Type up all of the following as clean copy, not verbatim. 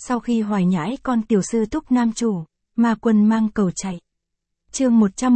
Sau khi hoài nhãi con tiểu sư thúc nam chủ, ma quân mang cầu chạy. Chương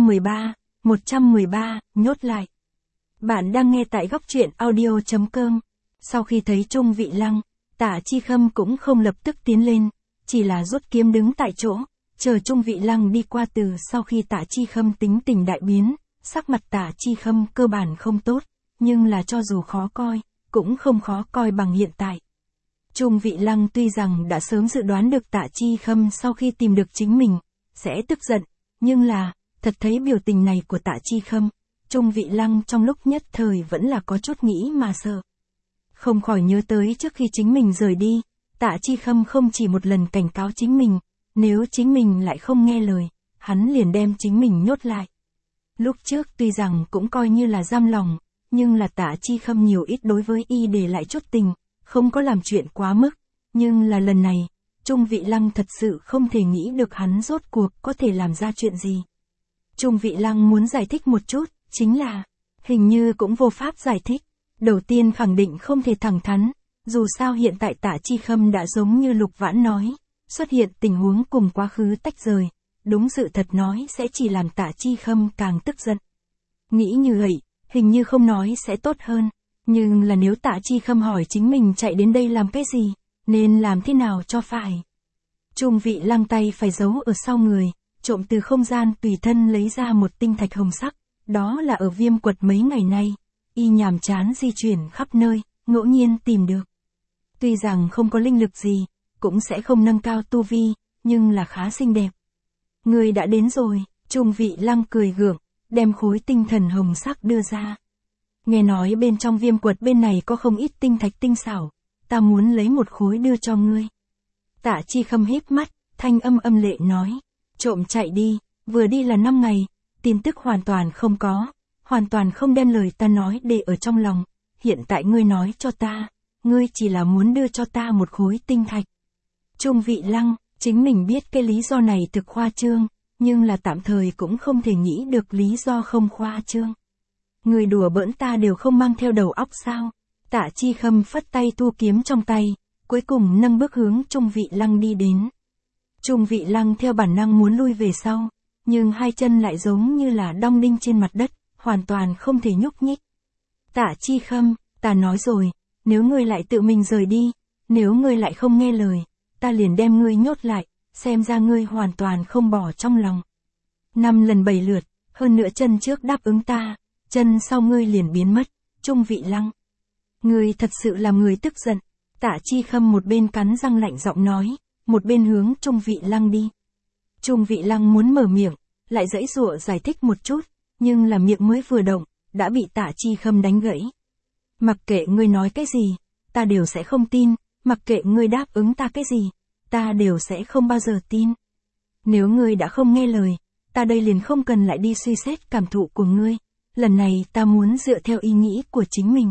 113, nhốt lại. Bạn đang nghe tại góc truyện audio.com. Sau khi thấy Trung Vị Lăng, Tạ Chi Khâm cũng không lập tức tiến lên, chỉ là rút kiếm đứng tại chỗ, chờ Trung Vị Lăng đi qua. Từ sau khi Tạ Chi Khâm tính tình đại biến, sắc mặt Tạ Chi Khâm cơ bản không tốt, nhưng là cho dù khó coi, cũng không khó coi bằng hiện tại. Trung Vị Lăng tuy rằng đã sớm dự đoán được Tạ Chi Khâm sau khi tìm được chính mình, sẽ tức giận, nhưng là, thật thấy biểu tình này của Tạ Chi Khâm, Trung Vị Lăng trong lúc nhất thời vẫn là có chút nghĩ mà sợ. Không khỏi nhớ tới trước khi chính mình rời đi, Tạ Chi Khâm không chỉ một lần cảnh cáo chính mình, nếu chính mình lại không nghe lời, hắn liền đem chính mình nhốt lại. Lúc trước tuy rằng cũng coi như là giam lòng, nhưng là Tạ Chi Khâm nhiều ít đối với y để lại chút tình, không có làm chuyện quá mức, nhưng là lần này, Trung Vị Lăng thật sự không thể nghĩ được hắn rốt cuộc có thể làm ra chuyện gì. Trung Vị Lăng muốn giải thích một chút, chính là, hình như cũng vô pháp giải thích. Đầu tiên khẳng định không thể thẳng thắn, dù sao hiện tại Tạ Chi Khâm đã giống như Lục Vãn nói, xuất hiện tình huống cùng quá khứ tách rời, đúng sự thật nói sẽ chỉ làm Tạ Chi Khâm càng tức giận. Nghĩ như vậy, hình như không nói sẽ tốt hơn, nhưng là nếu Tạ Chi Khâm hỏi chính mình chạy đến đây làm cái gì, nên làm thế nào cho phải. Trung Vị Lăng tay phải giấu ở sau người, trộm từ không gian tùy thân lấy ra một tinh thạch hồng sắc, đó là ở Viêm Quật mấy ngày nay, y nhàm chán di chuyển khắp nơi, ngẫu nhiên tìm được. Tuy rằng không có linh lực gì, cũng sẽ không nâng cao tu vi, nhưng là khá xinh đẹp. Người đã đến rồi, Trung Vị Lăng cười gượng, đem khối tinh thần hồng sắc đưa ra. Nghe nói bên trong Viêm Quật bên này có không ít tinh thạch tinh xảo, ta muốn lấy một khối đưa cho ngươi. Tạ Chi Khâm híp mắt, thanh âm âm lệ nói, trộm chạy đi, vừa đi là 5 ngày, tin tức hoàn toàn không có, hoàn toàn không đem lời ta nói để ở trong lòng, hiện tại ngươi nói cho ta, ngươi chỉ là muốn đưa cho ta một khối tinh thạch. Trung Vị Lăng, chính mình biết cái lý do này thực khoa trương, nhưng là tạm thời cũng không thể nghĩ được lý do không khoa trương. Người đùa bỡn ta đều không mang theo đầu óc sao? Tạ Chi Khâm phất tay thu kiếm trong tay, cuối cùng nâng bước hướng Trung Vị Lăng đi đến. Trung Vị Lăng theo bản năng muốn lui về sau, nhưng hai chân lại giống như là đong đinh trên mặt đất, hoàn toàn không thể nhúc nhích. Tạ Chi Khâm, ta nói rồi, nếu ngươi lại tự mình rời đi, nếu ngươi lại không nghe lời, ta liền đem ngươi nhốt lại, xem ra ngươi hoàn toàn không bỏ trong lòng. 5 lần 7 lượt, hơn nữa chân trước đáp ứng ta, chân sau ngươi liền biến mất, Trung Vị Lăng. Ngươi thật sự làm người tức giận. Tạ Chi Khâm một bên cắn răng lạnh giọng nói, một bên hướng Trung Vị Lăng đi. Trung Vị Lăng muốn mở miệng, lại giãy giụa giải thích một chút, nhưng là miệng mới vừa động, đã bị Tạ Chi Khâm đánh gãy. Mặc kệ ngươi nói cái gì, ta đều sẽ không tin, mặc kệ ngươi đáp ứng ta cái gì, ta đều sẽ không bao giờ tin. Nếu ngươi đã không nghe lời, ta đây liền không cần lại đi suy xét cảm thụ của ngươi, lần này ta muốn dựa theo ý nghĩ của chính mình.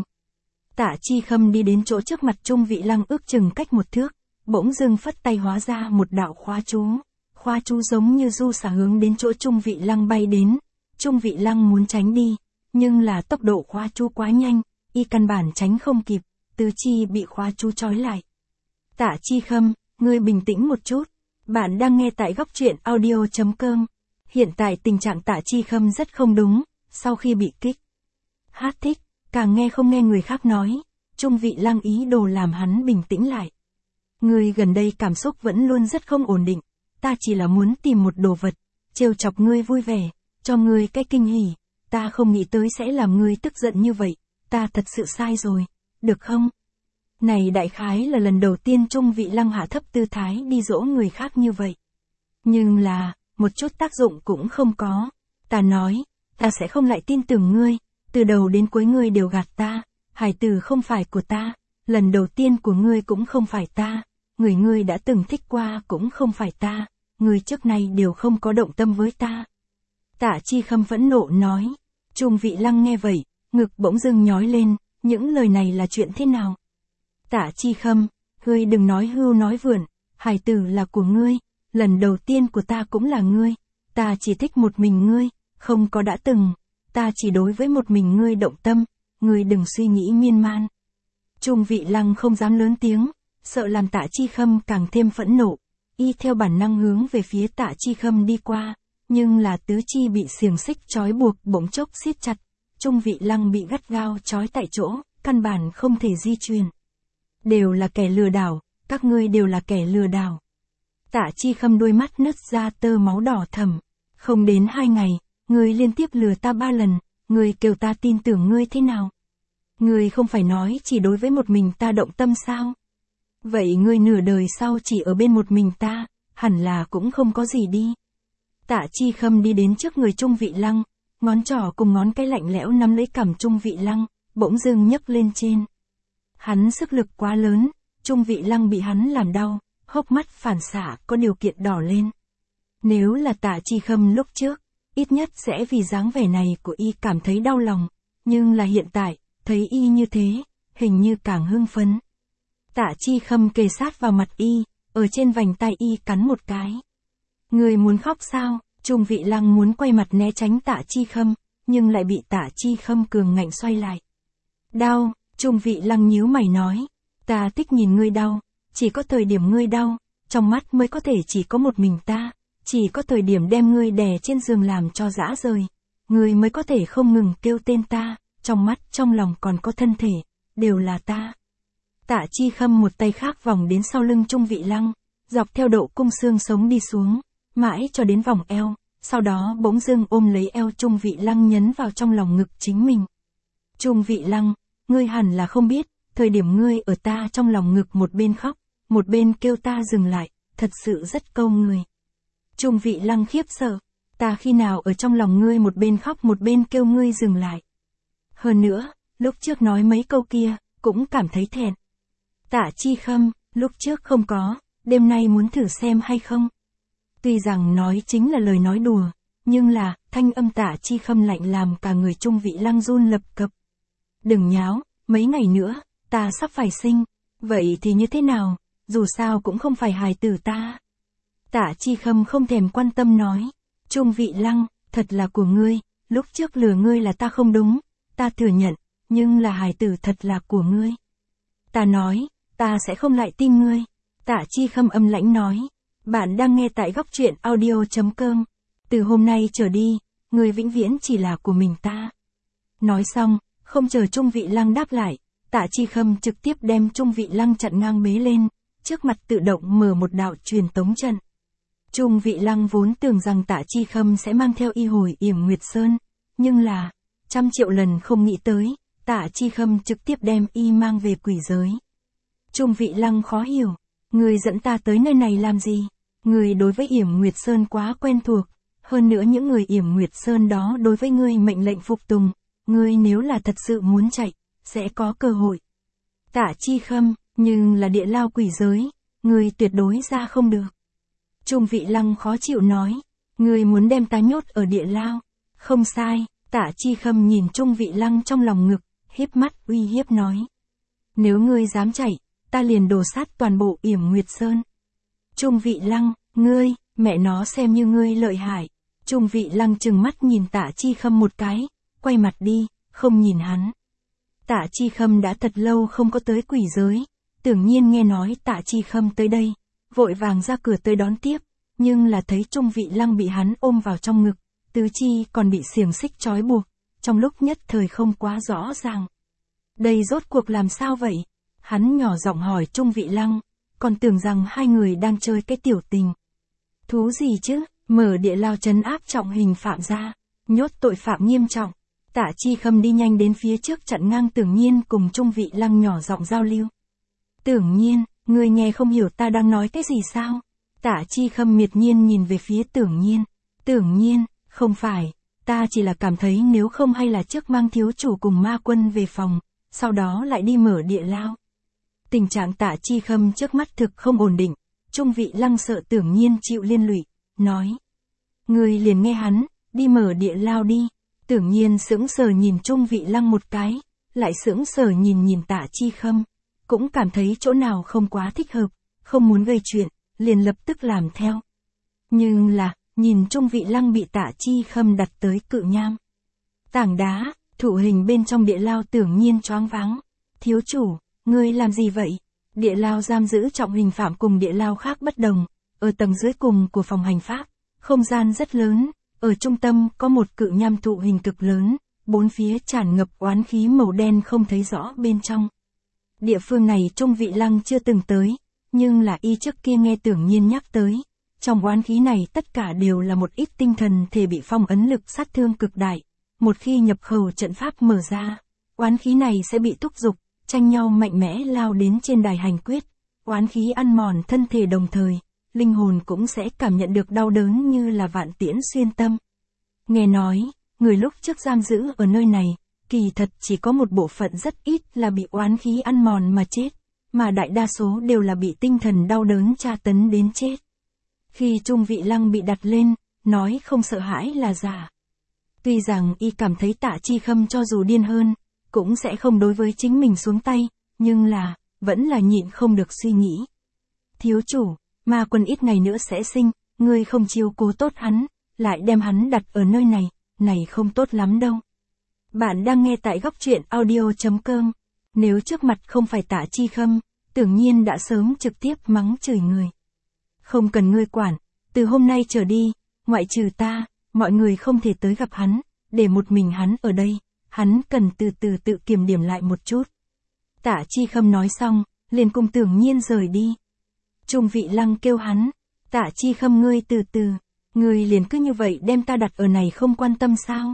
Tạ Chi Khâm đi đến chỗ trước mặt Trung Vị Lăng ước chừng cách 1 thước, bỗng dưng phất tay hóa ra một đạo khóa chú giống như du xả hướng đến chỗ Trung Vị Lăng bay đến. Trung Vị Lăng muốn tránh đi, nhưng là tốc độ khóa chú quá nhanh, y căn bản tránh không kịp, tứ chi bị khóa chú trói lại. Tạ Chi Khâm, ngươi bình tĩnh một chút, bạn đang nghe tại góc truyện audio.com. Hiện tại tình trạng Tạ Chi Khâm rất không đúng, sau khi bị kích thích, càng nghe không nghe người khác nói, Trung Vị Lăng ý đồ làm hắn bình tĩnh lại. Ngươi gần đây cảm xúc vẫn luôn rất không ổn định, ta chỉ là muốn tìm một đồ vật, trêu chọc ngươi vui vẻ, cho ngươi cái kinh hỉ, ta không nghĩ tới sẽ làm ngươi tức giận như vậy, ta thật sự sai rồi, được không? Này đại khái là lần đầu tiên Trung Vị Lăng hạ thấp tư thái đi dỗ người khác như vậy. Nhưng là, một chút tác dụng cũng không có. Ta nói, ta sẽ không lại tin tưởng ngươi, từ đầu đến cuối ngươi đều gạt ta, hải tử không phải của ta, lần đầu tiên của ngươi cũng không phải ta, người ngươi đã từng thích qua cũng không phải ta, ngươi trước nay đều không có động tâm với ta. Tạ Chi Khâm phẫn nộ nói. Trung Vị Lăng nghe vậy, ngực bỗng dưng nhói lên, những lời này là chuyện thế nào? Tạ Chi Khâm, ngươi đừng nói hưu nói vượn, hải tử là của ngươi, lần đầu tiên của ta cũng là ngươi, ta chỉ thích một mình ngươi, không có đã từng, ta chỉ đối với một mình ngươi động tâm, ngươi đừng suy nghĩ miên man. Trung Vị Lăng không dám lớn tiếng, sợ làm Tạ Chi Khâm càng thêm phẫn nộ. Y theo bản năng hướng về phía Tạ Chi Khâm đi qua, nhưng là tứ chi bị xiềng xích trói buộc bỗng chốc siết chặt. Trung Vị Lăng bị gắt gao trói tại chỗ, căn bản không thể di chuyển. Đều là kẻ lừa đảo, các ngươi đều là kẻ lừa đảo. Tạ Chi Khâm đôi mắt nứt ra tơ máu đỏ thẫm. Không đến 2 ngày, ngươi liên tiếp lừa ta 3 lần, ngươi kêu ta tin tưởng ngươi thế nào? Ngươi không phải nói chỉ đối với một mình ta động tâm sao? Vậy ngươi nửa đời sau chỉ ở bên một mình ta, hẳn là cũng không có gì đi. Tạ Chi Khâm đi đến trước người Trung Vị Lăng, ngón trỏ cùng ngón cái lạnh lẽo nắm lấy cằm Trung Vị Lăng, bỗng dưng nhấc lên trên. Hắn sức lực quá lớn, Trung Vị Lăng bị hắn làm đau, hốc mắt phản xạ có điều kiện đỏ lên. Nếu là Tạ Chi Khâm lúc trước, ít nhất sẽ vì dáng vẻ này của y cảm thấy đau lòng, nhưng là hiện tại, thấy y như thế, hình như càng hưng phấn. Tạ Chi Khâm kề sát vào mặt y, ở trên vành tai y cắn một cái. Người muốn khóc sao? Trung Vị Lăng muốn quay mặt né tránh Tạ Chi Khâm, nhưng lại bị Tạ Chi Khâm cường ngạnh xoay lại. Đau, Trung Vị Lăng nhíu mày nói, ta thích nhìn ngươi đau, chỉ có thời điểm ngươi đau, trong mắt mới có thể chỉ có một mình ta, chỉ có thời điểm đem ngươi đè trên giường làm cho rã rời, ngươi mới có thể không ngừng kêu tên ta, trong mắt trong lòng còn có thân thể, đều là ta. Tạ Chi Khâm một tay khác vòng đến sau lưng Trung Vị Lăng, dọc theo độ cung xương sống đi xuống, mãi cho đến vòng eo, sau đó bỗng dưng ôm lấy eo Trung Vị Lăng nhấn vào trong lòng ngực chính mình. Trung Vị Lăng, ngươi hẳn là không biết, thời điểm ngươi ở ta trong lòng ngực một bên khóc, một bên kêu ta dừng lại, thật sự rất câu người. Trung Vị Lăng khiếp sợ, ta khi nào ở trong lòng ngươi một bên khóc một bên kêu ngươi dừng lại. Hơn nữa, lúc trước nói mấy câu kia, cũng cảm thấy thẹn. Tạ Chi Khâm, lúc trước không có, đêm nay muốn thử xem hay không? Tuy rằng nói chính là lời nói đùa, nhưng là, thanh âm Tạ Chi Khâm lạnh làm cả người Trung Vị Lăng run lập cập. Đừng nháo, mấy ngày nữa, ta sắp phải sinh, vậy thì như thế nào, dù sao cũng không phải hài tử ta. Tạ Chi Khâm không thèm quan tâm nói, Trung Vị Lăng, thật là của ngươi, lúc trước lừa ngươi là ta không đúng, ta thừa nhận, nhưng là hài tử thật là của ngươi. Ta nói, ta sẽ không lại tin ngươi. Tạ Chi Khâm âm lãnh nói, bạn đang nghe tại góc truyện audio.com. Từ hôm nay trở đi, ngươi vĩnh viễn chỉ là của mình ta. Nói xong, không chờ Trung Vị Lăng đáp lại, Tạ Chi Khâm trực tiếp đem Trung Vị Lăng chặn ngang bế lên, trước mặt tự động mở một đạo truyền tống trận. Trung Vị Lăng vốn tưởng rằng Tạ Chi Khâm sẽ mang theo y hồi Yểm Nguyệt Sơn, nhưng là, 100 triệu lần không nghĩ tới, Tạ Chi Khâm trực tiếp đem y mang về quỷ giới. Trung Vị Lăng khó hiểu, người dẫn ta tới nơi này làm gì? Người đối với Yểm Nguyệt Sơn quá quen thuộc, hơn nữa những người Yểm Nguyệt Sơn đó đối với ngươi mệnh lệnh phục tùng, ngươi nếu là thật sự muốn chạy, sẽ có cơ hội. Tạ Chi Khâm, nhưng là địa lao quỷ giới, ngươi tuyệt đối ra không được. Trung Vị Lăng khó chịu nói, ngươi muốn đem ta nhốt ở địa lao. Không sai, Tạ Chi Khâm nhìn Trung Vị Lăng trong lòng ngực, híp mắt uy hiếp nói. Nếu ngươi dám chạy, ta liền đổ sát toàn bộ Yểm Nguyệt Sơn. Trung Vị Lăng, ngươi, mẹ nó xem như ngươi lợi hại. Trung Vị Lăng trừng mắt nhìn Tạ Chi Khâm một cái, quay mặt đi, không nhìn hắn. Tạ Chi Khâm đã thật lâu không có tới quỷ giới, tưởng nhiên nghe nói Tạ Chi Khâm tới đây, vội vàng ra cửa tới đón tiếp, nhưng là thấy Trung Vị Lăng bị hắn ôm vào trong ngực, tứ chi còn bị xiềng xích trói buộc, trong lúc nhất thời không quá rõ ràng. Đây rốt cuộc làm sao vậy? Hắn nhỏ giọng hỏi Trung Vị Lăng, còn tưởng rằng hai người đang chơi cái tiểu tình. Thú gì chứ, mở địa lao trấn áp trọng hình phạm ra, nhốt tội phạm nghiêm trọng. Tạ Chi Khâm đi nhanh đến phía trước chặn ngang Tưởng Nhiên cùng Trung Vị Lăng nhỏ giọng giao lưu. Tưởng Nhiên, ngươi nghe không hiểu ta đang nói cái gì sao? Tạ Chi Khâm miệt nhiên nhìn về phía Tưởng Nhiên. Tưởng Nhiên, không phải, ta chỉ là cảm thấy nếu không hay là trước mang thiếu chủ cùng ma quân về phòng, sau đó lại đi mở địa lao. Tình trạng Tạ Chi Khâm trước mắt thực không ổn định, Trung Vị Lăng sợ Tưởng Nhiên chịu liên lụy, nói. Ngươi liền nghe hắn, đi mở địa lao đi. Tưởng Nhiên sững sờ nhìn Trung Vị Lăng một cái, lại sững sờ nhìn Tạ Chi Khâm, cũng cảm thấy chỗ nào không quá thích hợp, không muốn gây chuyện, liền lập tức làm theo. Nhưng là, nhìn Trung Vị Lăng bị Tạ Chi Khâm đặt tới cự nham. Tảng đá, thụ hình bên trong địa lao Tưởng Nhiên choáng váng. Thiếu chủ, ngươi làm gì vậy? Địa lao giam giữ trọng hình phạm cùng địa lao khác bất đồng. Ở tầng dưới cùng của phòng hành pháp, không gian rất lớn, ở trung tâm có một cự nham thụ hình cực lớn, bốn phía tràn ngập oán khí màu đen không thấy rõ bên trong. Địa phương này Trung Vị Lăng chưa từng tới, nhưng là y trước kia nghe Tưởng Nhiên nhắc tới. Trong oán khí này tất cả đều là một ít tinh thần thể bị phong ấn lực sát thương cực đại. Một khi nhập khẩu trận pháp mở ra, oán khí này sẽ bị thúc giục, tranh nhau mạnh mẽ lao đến trên đài hành quyết. Oán khí ăn mòn thân thể đồng thời, linh hồn cũng sẽ cảm nhận được đau đớn như là vạn tiễn xuyên tâm. Nghe nói, người lúc trước giam giữ ở nơi này, kỳ thật chỉ có một bộ phận rất ít là bị oán khí ăn mòn mà chết, mà đại đa số đều là bị tinh thần đau đớn tra tấn đến chết. Khi Trung Vị Lăng bị đặt lên, nói không sợ hãi là giả. Tuy rằng y cảm thấy Tạ Chi Khâm cho dù điên hơn, cũng sẽ không đối với chính mình xuống tay, nhưng là, vẫn là nhịn không được suy nghĩ. Thiếu chủ, ma quân ít ngày nữa sẽ sinh, ngươi không chiếu cố tốt hắn, lại đem hắn đặt ở nơi này không tốt lắm đâu. Bạn đang nghe tại góc truyện audio.com. Nếu trước mặt không phải Tạ Chi Khâm, Tưởng Nhiên đã sớm trực tiếp mắng chửi người. Không cần ngươi quản, từ hôm nay trở đi, ngoại trừ ta, mọi người không thể tới gặp hắn, để một mình hắn ở đây, hắn cần từ từ tự kiểm điểm lại một chút. Tạ Chi Khâm nói xong, liền cùng Tưởng Nhiên rời đi. Trung Vị Lăng kêu hắn, Tạ Chi Khâm ngươi từ từ, ngươi liền cứ như vậy đem ta đặt ở này không quan tâm sao?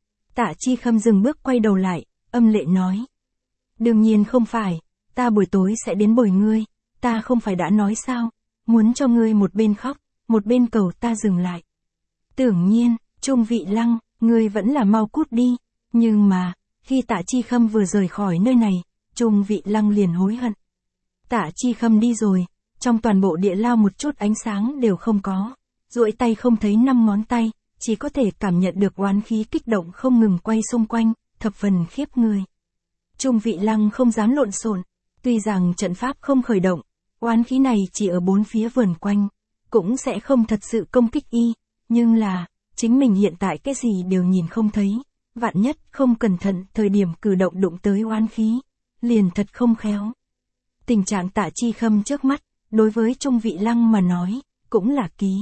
Tạ Chi Khâm dừng bước quay đầu lại, âm lệ nói. Đương nhiên không phải, ta buổi tối sẽ đến bồi ngươi, ta không phải đã nói sao, muốn cho ngươi một bên khóc, một bên cầu ta dừng lại. Tưởng Nhiên, Trung Vị Lăng, ngươi vẫn là mau cút đi, nhưng mà, khi Tạ Chi Khâm vừa rời khỏi nơi này, Trung Vị Lăng liền hối hận. Tạ Chi Khâm đi rồi, trong toàn bộ địa lao một chút ánh sáng đều không có, duỗi tay không thấy 5 ngón tay, chỉ có thể cảm nhận được oán khí kích động không ngừng quay xung quanh, thập phần khiếp người. Trung Vị Lăng không dám lộn xộn, tuy rằng trận pháp không khởi động, oán khí này chỉ ở bốn phía vườn quanh, cũng sẽ không thật sự công kích y, nhưng là, chính mình hiện tại cái gì đều nhìn không thấy, vạn nhất không cẩn thận thời điểm cử động đụng tới oán khí, liền thật không khéo. Tình trạng Tạ Chi Khâm trước mắt, đối với Trung Vị Lăng mà nói, cũng là ký.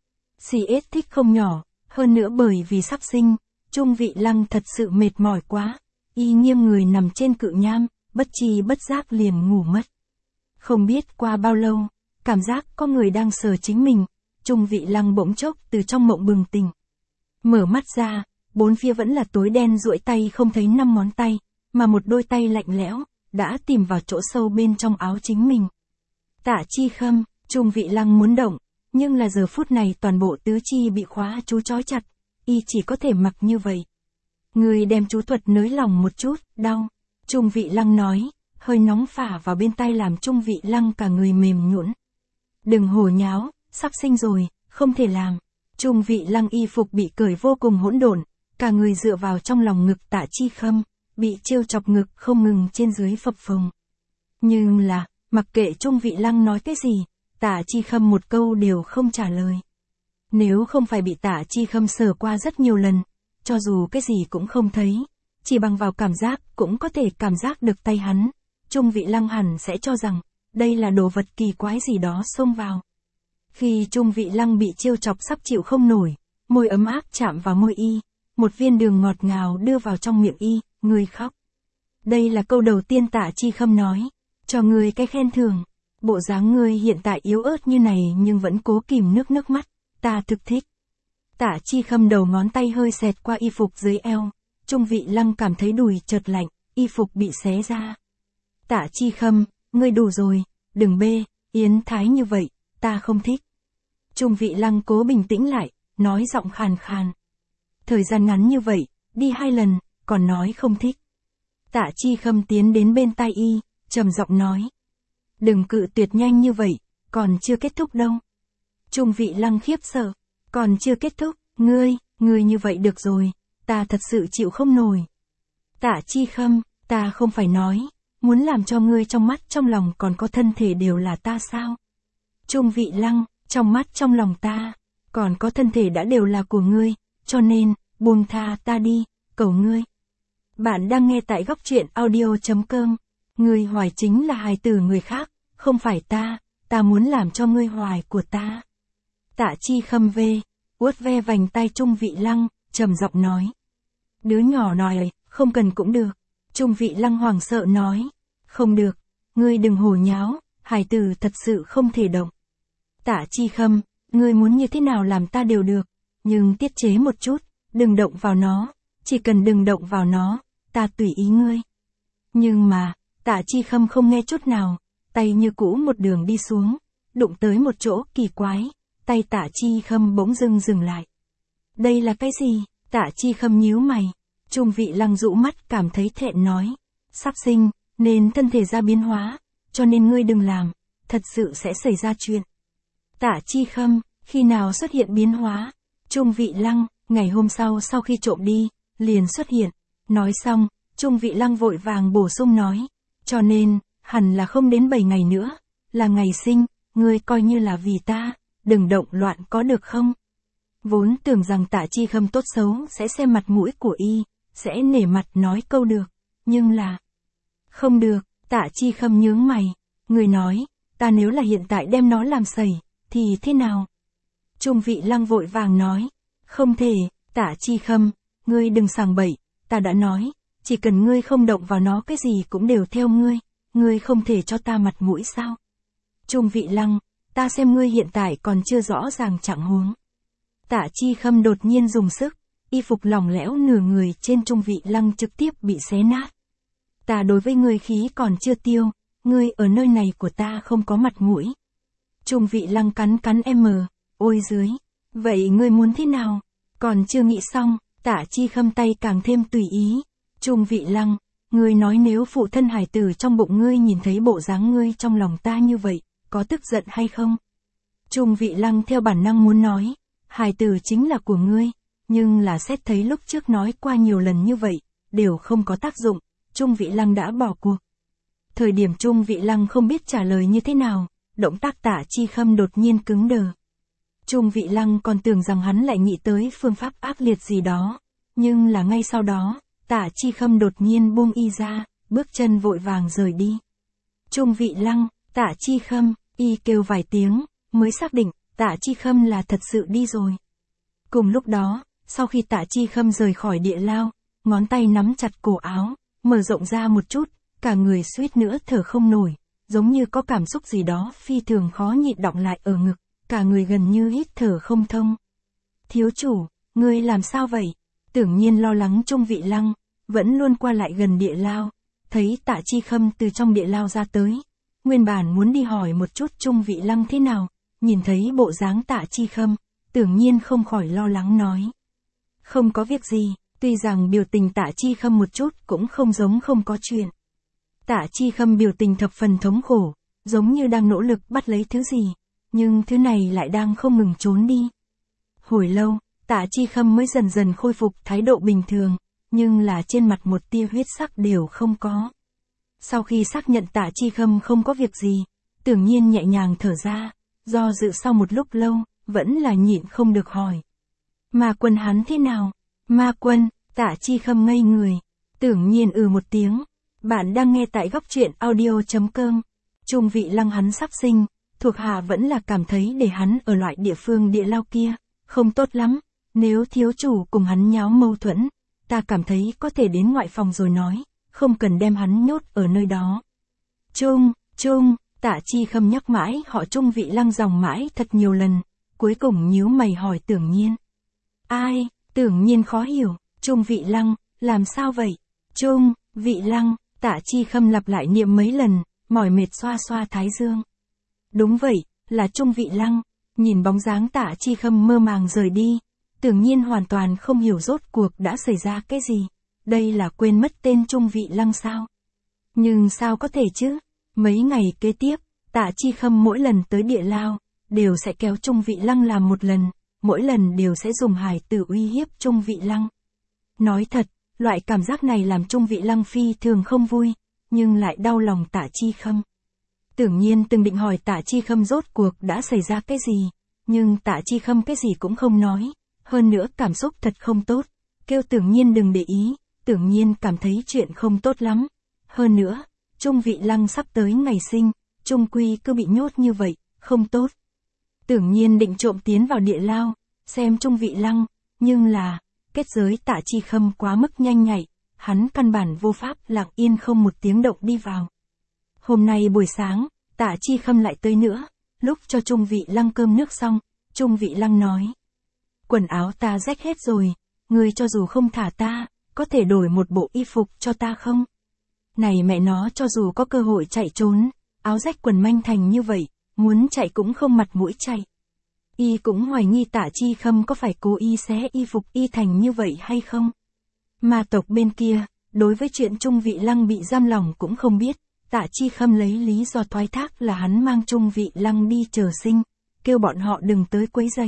CS thích không nhỏ, hơn nữa bởi vì sắp sinh, Trung Vị Lăng thật sự mệt mỏi quá, y nghiêng người nằm trên cự nham, bất tri bất giác liền ngủ mất. Không biết qua bao lâu, cảm giác có người đang sờ chính mình, Trung Vị Lăng bỗng chốc từ trong mộng bừng tỉnh. Mở mắt ra, bốn phía vẫn là tối đen duỗi tay không thấy 5 ngón tay, mà một đôi tay lạnh lẽo, đã tìm vào chỗ sâu bên trong áo chính mình. Tạ Chi Khâm, Trung Vị Lăng muốn động, nhưng là giờ phút này toàn bộ tứ chi bị khóa chú trói chặt, y chỉ có thể mặc như vậy. Người đem chú thuật nới lỏng một chút, đau. Trung Vị Lăng nói, hơi nóng phả vào bên tay làm Trung Vị Lăng cả người mềm nhũn. Đừng hồ nháo, sắp sinh rồi, không thể làm. Trung Vị Lăng y phục bị cởi vô cùng hỗn độn, cả người dựa vào trong lòng ngực Tạ Chi Khâm, bị trêu chọc ngực không ngừng trên dưới phập phồng. Nhưng là, mặc kệ Trung Vị Lăng nói cái gì, Tạ Chi Khâm một câu đều không trả lời. Nếu không phải bị Tạ Chi Khâm sờ qua rất nhiều lần, cho dù cái gì cũng không thấy, chỉ bằng vào cảm giác cũng có thể cảm giác được tay hắn, Trung Vị Lăng hẳn sẽ cho rằng, đây là đồ vật kỳ quái gì đó xông vào. Khi Trung Vị Lăng bị trêu chọc sắp chịu không nổi, môi ấm áp chạm vào môi y, một viên đường ngọt ngào đưa vào trong miệng y, người khóc. Đây là câu đầu tiên Tạ Chi Khâm nói, cho người cái khen thưởng. Bộ dáng ngươi hiện tại yếu ớt như này nhưng vẫn cố kìm nước mắt, ta thực thích. Tạ Chi Khâm đầu ngón tay hơi xẹt qua y phục dưới eo, Trung Vị Lăng cảm thấy đùi chợt lạnh, y phục bị xé ra. Tạ Chi Khâm, ngươi đủ rồi, đừng bê, yến thái như vậy, ta không thích. Trung Vị Lăng cố bình tĩnh lại, nói giọng khàn khàn. Thời gian ngắn như vậy, đi 2 lần, còn nói không thích. Tạ Chi Khâm tiến đến bên tai y, trầm giọng nói. Đừng cự tuyệt nhanh như vậy, còn chưa kết thúc đâu. Trung Vị Lăng khiếp sợ, còn chưa kết thúc, ngươi như vậy được rồi, ta thật sự chịu không nổi. Tạ Chi Khâm, ta không phải nói, muốn làm cho ngươi trong mắt trong lòng còn có thân thể đều là ta sao? Trung Vị Lăng, trong mắt trong lòng ta, còn có thân thể đã đều là của ngươi, cho nên, buông tha ta đi, cầu ngươi. Bạn đang nghe tại góc truyện audio.com. Người hoài chính là hài tử người khác, không phải ta muốn làm cho ngươi hoài của ta. Tạ Chi Khâm vuốt ve vành tay Trung Vị Lăng, trầm giọng nói. Đứa nhỏ nói, không cần cũng được. Trung Vị Lăng hoảng sợ nói. Không được, ngươi đừng hồ nháo, hài tử thật sự không thể động. Tạ Chi Khâm, ngươi muốn như thế nào làm ta đều được, nhưng tiết chế một chút, đừng động vào nó, chỉ cần đừng động vào nó, ta tùy ý ngươi. Nhưng mà, Tạ Chi Khâm không nghe chút nào, tay như cũ một đường đi xuống, đụng tới một chỗ kỳ quái, tay Tạ Chi Khâm bỗng dưng dừng lại. Đây là cái gì? Tạ Chi Khâm nhíu mày. Trung Vị Lăng dụ mắt cảm thấy thẹn nói. Sắp sinh, nên thân thể ra biến hóa, cho nên ngươi đừng làm, thật sự sẽ xảy ra chuyện. Tạ Chi Khâm, khi nào xuất hiện biến hóa? Trung Vị Lăng, ngày hôm sau sau khi trộm đi, liền xuất hiện. Nói xong, Trung Vị Lăng vội vàng bổ sung nói. Cho nên, hẳn là không đến 7 ngày nữa, là ngày sinh, ngươi coi như là vì ta, đừng động loạn có được không? Vốn tưởng rằng Tạ Chi Khâm tốt xấu sẽ xem mặt mũi của y, sẽ nể mặt nói câu được, nhưng là... Không được, Tạ Chi Khâm nhướng mày, người nói, ta nếu là hiện tại đem nó làm sẩy, thì thế nào? Trung Vị Lăng vội vàng nói, không thể, Tạ Chi Khâm, ngươi đừng sằng bậy, ta đã nói, chỉ cần ngươi không động vào nó cái gì cũng đều theo ngươi không thể cho ta mặt mũi sao? Trung Vị Lăng, ta xem ngươi hiện tại còn chưa rõ ràng trạng huống. Tạ Chi Khâm đột nhiên dùng sức, y phục lỏng lẻo nửa người trên Trung Vị Lăng trực tiếp bị xé nát. Ta đối với ngươi khí còn chưa tiêu, ngươi ở nơi này của ta không có mặt mũi. Trung Vị Lăng cắn ôi dưới, vậy ngươi muốn thế nào? Còn chưa nghĩ xong, Tạ Chi Khâm tay càng thêm tùy ý. Trung Vị Lăng, ngươi nói nếu phụ thân hài tử trong bụng ngươi nhìn thấy bộ dáng ngươi trong lòng ta như vậy, có tức giận hay không? Trung Vị Lăng theo bản năng muốn nói, hài tử chính là của ngươi, nhưng là xét thấy lúc trước nói qua nhiều lần như vậy, đều không có tác dụng, Trung Vị Lăng đã bỏ cuộc. Thời điểm Trung Vị Lăng không biết trả lời như thế nào, động tác Tạ Chi Khâm đột nhiên cứng đờ. Trung Vị Lăng còn tưởng rằng hắn lại nghĩ tới phương pháp ác liệt gì đó, nhưng là ngay sau đó, Tạ Chi Khâm đột nhiên buông y ra, bước chân vội vàng rời đi. Trung Vị Lăng, Tạ Chi Khâm, y kêu vài tiếng, mới xác định, Tạ Chi Khâm là thật sự đi rồi. Cùng lúc đó, sau khi Tạ Chi Khâm rời khỏi địa lao, ngón tay nắm chặt cổ áo, mở rộng ra một chút, cả người suýt nữa thở không nổi, giống như có cảm xúc gì đó phi thường khó nhịn đọng lại ở ngực, cả người gần như hít thở không thông. Thiếu chủ, ngươi làm sao vậy? Tưởng Nhiên lo lắng Trung Vị Lăng, vẫn luôn qua lại gần địa lao, thấy Tạ Chi Khâm từ trong địa lao ra tới. Nguyên bản muốn đi hỏi một chút Trung Vị Lăng thế nào, nhìn thấy bộ dáng Tạ Chi Khâm, Tưởng Nhiên không khỏi lo lắng nói. Không có việc gì, tuy rằng biểu tình Tạ Chi Khâm một chút cũng không giống không có chuyện. Tạ Chi Khâm biểu tình thập phần thống khổ, giống như đang nỗ lực bắt lấy thứ gì, nhưng thứ này lại đang không ngừng trốn đi. Hồi lâu, Tạ Chi Khâm mới dần dần khôi phục thái độ bình thường, nhưng là trên mặt một tia huyết sắc đều không có. Sau khi xác nhận Tạ Chi Khâm không có việc gì, Tưởng Nhiên nhẹ nhàng thở ra, do dự sau một lúc lâu, vẫn là nhịn không được hỏi. Ma Quân hắn thế nào? Ma Quân, Tạ Chi Khâm ngây người. Tưởng Nhiên một tiếng. Bạn đang nghe tại góc truyện audio.com. Trung Vị Lăng hắn sắp sinh, thuộc hạ vẫn là cảm thấy để hắn ở loại địa phương địa lao kia, không tốt lắm. Nếu thiếu chủ cùng hắn nháo mâu thuẫn, ta cảm thấy có thể đến ngoại phòng rồi nói, không cần đem hắn nhốt ở nơi đó. Trung, Tạ Chi Khâm nhắc mãi họ Trung Vị Lăng dòng mãi thật nhiều lần, cuối cùng nhíu mày hỏi Tưởng Nhiên. Ai? Tưởng Nhiên khó hiểu, Trung Vị Lăng, làm sao vậy? Trung Vị Lăng, Tạ Chi Khâm lặp lại niệm mấy lần, mỏi mệt xoa xoa thái dương. Đúng vậy, là Trung Vị Lăng. Nhìn bóng dáng Tạ Chi Khâm mơ màng rời đi, Tưởng Nhiên hoàn toàn không hiểu rốt cuộc đã xảy ra cái gì. Đây là quên mất tên Trung Vị Lăng sao? Nhưng sao có thể chứ? Mấy ngày kế tiếp, Tạ Chi Khâm mỗi lần tới địa lao, đều sẽ kéo Trung Vị Lăng làm một lần, mỗi lần đều sẽ dùng hài tử uy hiếp Trung Vị Lăng. Nói thật, loại cảm giác này làm Trung Vị Lăng phi thường không vui, nhưng lại đau lòng Tạ Chi Khâm. Tưởng Nhiên từng định hỏi Tạ Chi Khâm rốt cuộc đã xảy ra cái gì, nhưng Tạ Chi Khâm cái gì cũng không nói, hơn nữa cảm xúc thật không tốt, kêu Tưởng Nhiên đừng để ý, Tưởng Nhiên cảm thấy chuyện không tốt lắm. Hơn nữa, Trung Vị Lăng sắp tới ngày sinh, chung quy cứ bị nhốt như vậy, không tốt. Tưởng nhiên định trộm tiến vào địa lao, xem Trung Vị Lăng, nhưng là, kết giới Tạ Chi Khâm quá mức nhanh nhạy, hắn căn bản vô pháp lặng yên không một tiếng động đi vào. Hôm nay buổi sáng, Tạ Chi Khâm lại tới nữa, lúc cho Trung Vị Lăng cơm nước xong, Trung Vị Lăng nói. Quần áo ta rách hết rồi, ngươi cho dù không thả ta, có thể đổi một bộ y phục cho ta không? Này mẹ nó, cho dù có cơ hội chạy trốn, áo rách quần manh thành như vậy, muốn chạy cũng không mặt mũi chạy. Y cũng hoài nghi Tạ Chi Khâm có phải cố ý xé y phục y thành như vậy hay không? Ma tộc bên kia, đối với chuyện Trung Vị Lăng bị giam lỏng cũng không biết, Tạ Chi Khâm lấy lý do thoái thác là hắn mang Trung Vị Lăng đi chờ sinh, kêu bọn họ đừng tới quấy rầy.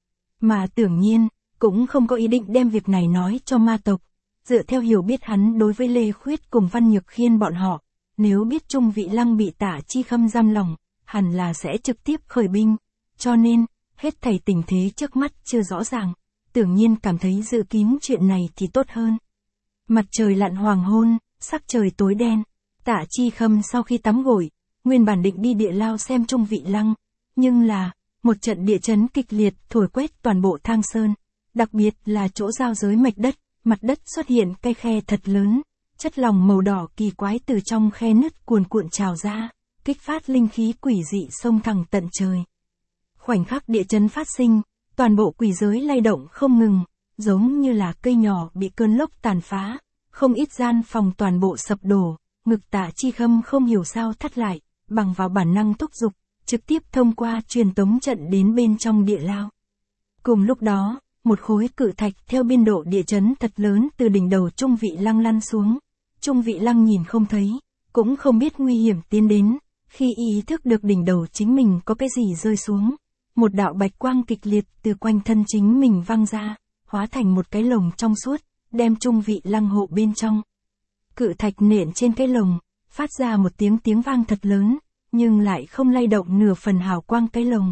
Mà Tưởng Nhiên, cũng không có ý định đem việc này nói cho ma tộc, dựa theo hiểu biết hắn đối với Lê Khuyết cùng Văn Nhược Khiên bọn họ, nếu biết Trung Vị Lăng bị Tạ Chi Khâm giam lỏng, hẳn là sẽ trực tiếp khởi binh, cho nên, hết thảy tình thế trước mắt chưa rõ ràng, Tưởng Nhiên cảm thấy dự kín chuyện này thì tốt hơn. Mặt trời lặn hoàng hôn, sắc trời tối đen, Tạ Chi Khâm sau khi tắm gội, nguyên bản định đi địa lao xem Trung Vị Lăng, nhưng là, một trận địa chấn kịch liệt thổi quét toàn bộ Thang Sơn, đặc biệt là chỗ giao giới mạch đất, mặt đất xuất hiện cái khe thật lớn, chất lỏng màu đỏ kỳ quái từ trong khe nứt cuồn cuộn trào ra, kích phát linh khí quỷ dị xông thẳng tận trời. Khoảnh khắc địa chấn phát sinh, toàn bộ quỷ giới lay động không ngừng, giống như là cây nhỏ bị cơn lốc tàn phá, không ít gian phòng toàn bộ sập đổ, ngực Tạ Chi Khâm không hiểu sao thắt lại, bằng vào bản năng thúc giục, trực tiếp thông qua truyền tống trận đến bên trong địa lao. Cùng lúc đó, một khối cự thạch theo biên độ địa chấn thật lớn từ đỉnh đầu Trung Vị Lăng lăn xuống. Trung Vị Lăng nhìn không thấy, cũng không biết nguy hiểm tiến đến, khi ý thức được đỉnh đầu chính mình có cái gì rơi xuống. Một đạo bạch quang kịch liệt từ quanh thân chính mình văng ra, hóa thành một cái lồng trong suốt, đem Trung Vị Lăng hộ bên trong. Cự thạch nện trên cái lồng, phát ra một tiếng vang thật lớn, nhưng lại không lay động nửa phần hào quang cái lồng.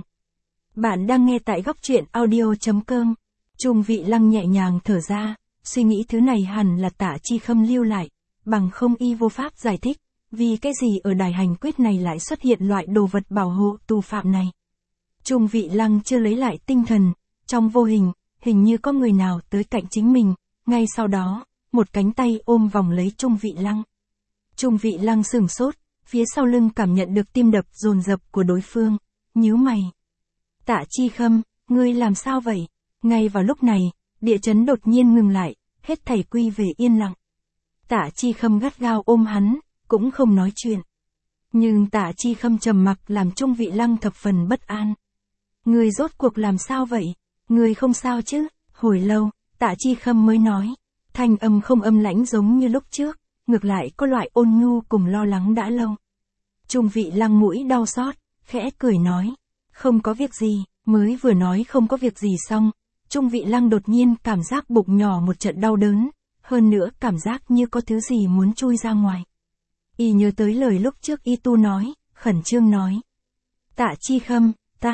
Bạn đang nghe tại góc truyện audio.com. Trung Vị Lăng nhẹ nhàng thở ra, suy nghĩ thứ này hẳn là Tạ Chi Khâm lưu lại, bằng không y vô pháp giải thích, vì cái gì ở đài hành quyết này lại xuất hiện loại đồ vật bảo hộ tù phạm này. Trung Vị Lăng chưa lấy lại tinh thần, trong vô hình, hình như có người nào tới cạnh chính mình, ngay sau đó, một cánh tay ôm vòng lấy Trung Vị Lăng. Trung Vị Lăng sửng sốt, phía sau lưng cảm nhận được tim đập dồn dập của đối phương, nhíu mày. Tạ Chi Khâm, ngươi làm sao vậy? Ngay vào lúc này, địa chấn đột nhiên ngừng lại, hết thảy quy về yên lặng. Tạ Chi Khâm gắt gao ôm hắn, cũng không nói chuyện. Nhưng Tạ Chi Khâm trầm mặc làm Trung Vị Lăng thập phần bất an. Ngươi rốt cuộc làm sao vậy? Ngươi không sao chứ? Hồi lâu, Tạ Chi Khâm mới nói, thanh âm không âm lãnh giống như lúc trước, ngược lại có loại ôn nhu cùng lo lắng đã lâu. Trung Vị Lăng mũi đau xót, khẽ cười nói, không có việc gì, mới vừa nói không có việc gì xong, Trung Vị Lăng đột nhiên cảm giác bụng nhỏ một trận đau đớn, hơn nữa cảm giác như có thứ gì muốn chui ra ngoài. Y nhớ tới lời lúc trước Y Tu nói, khẩn trương nói. Tạ Chi Khâm,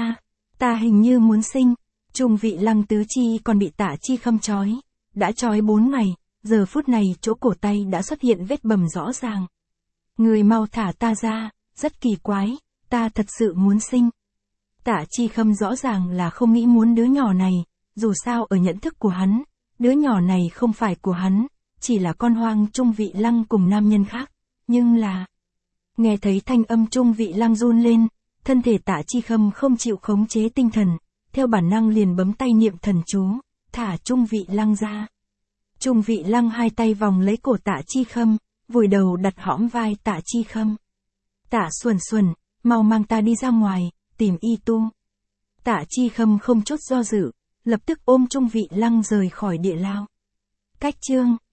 ta hình như muốn sinh. Trung Vị Lăng tứ chi còn bị Tạ Chi Khâm trói, đã trói 4 ngày, giờ phút này chỗ cổ tay đã xuất hiện vết bầm rõ ràng. Người mau thả ta ra, rất kỳ quái, ta thật sự muốn sinh. Tạ Chi Khâm rõ ràng là không nghĩ muốn đứa nhỏ này, dù sao ở nhận thức của hắn, đứa nhỏ này không phải của hắn, chỉ là con hoang Trung Vị Lăng cùng nam nhân khác, nhưng là... Nghe thấy thanh âm Trung Vị Lăng run lên, thân thể Tạ Chi Khâm không chịu khống chế tinh thần, theo bản năng liền bấm tay niệm thần chú, thả Trung Vị Lăng ra. Trung Vị Lăng hai tay vòng lấy cổ Tạ Chi Khâm, vùi đầu đặt hõm vai Tạ Chi Khâm. Tạ Xuẩn Xuẩn, mau mang ta đi ra ngoài, tìm Y Tu. Tạ Chi Khâm không chút do dự, lập tức ôm Trung Vị Lăng rời khỏi địa lao. Cách chương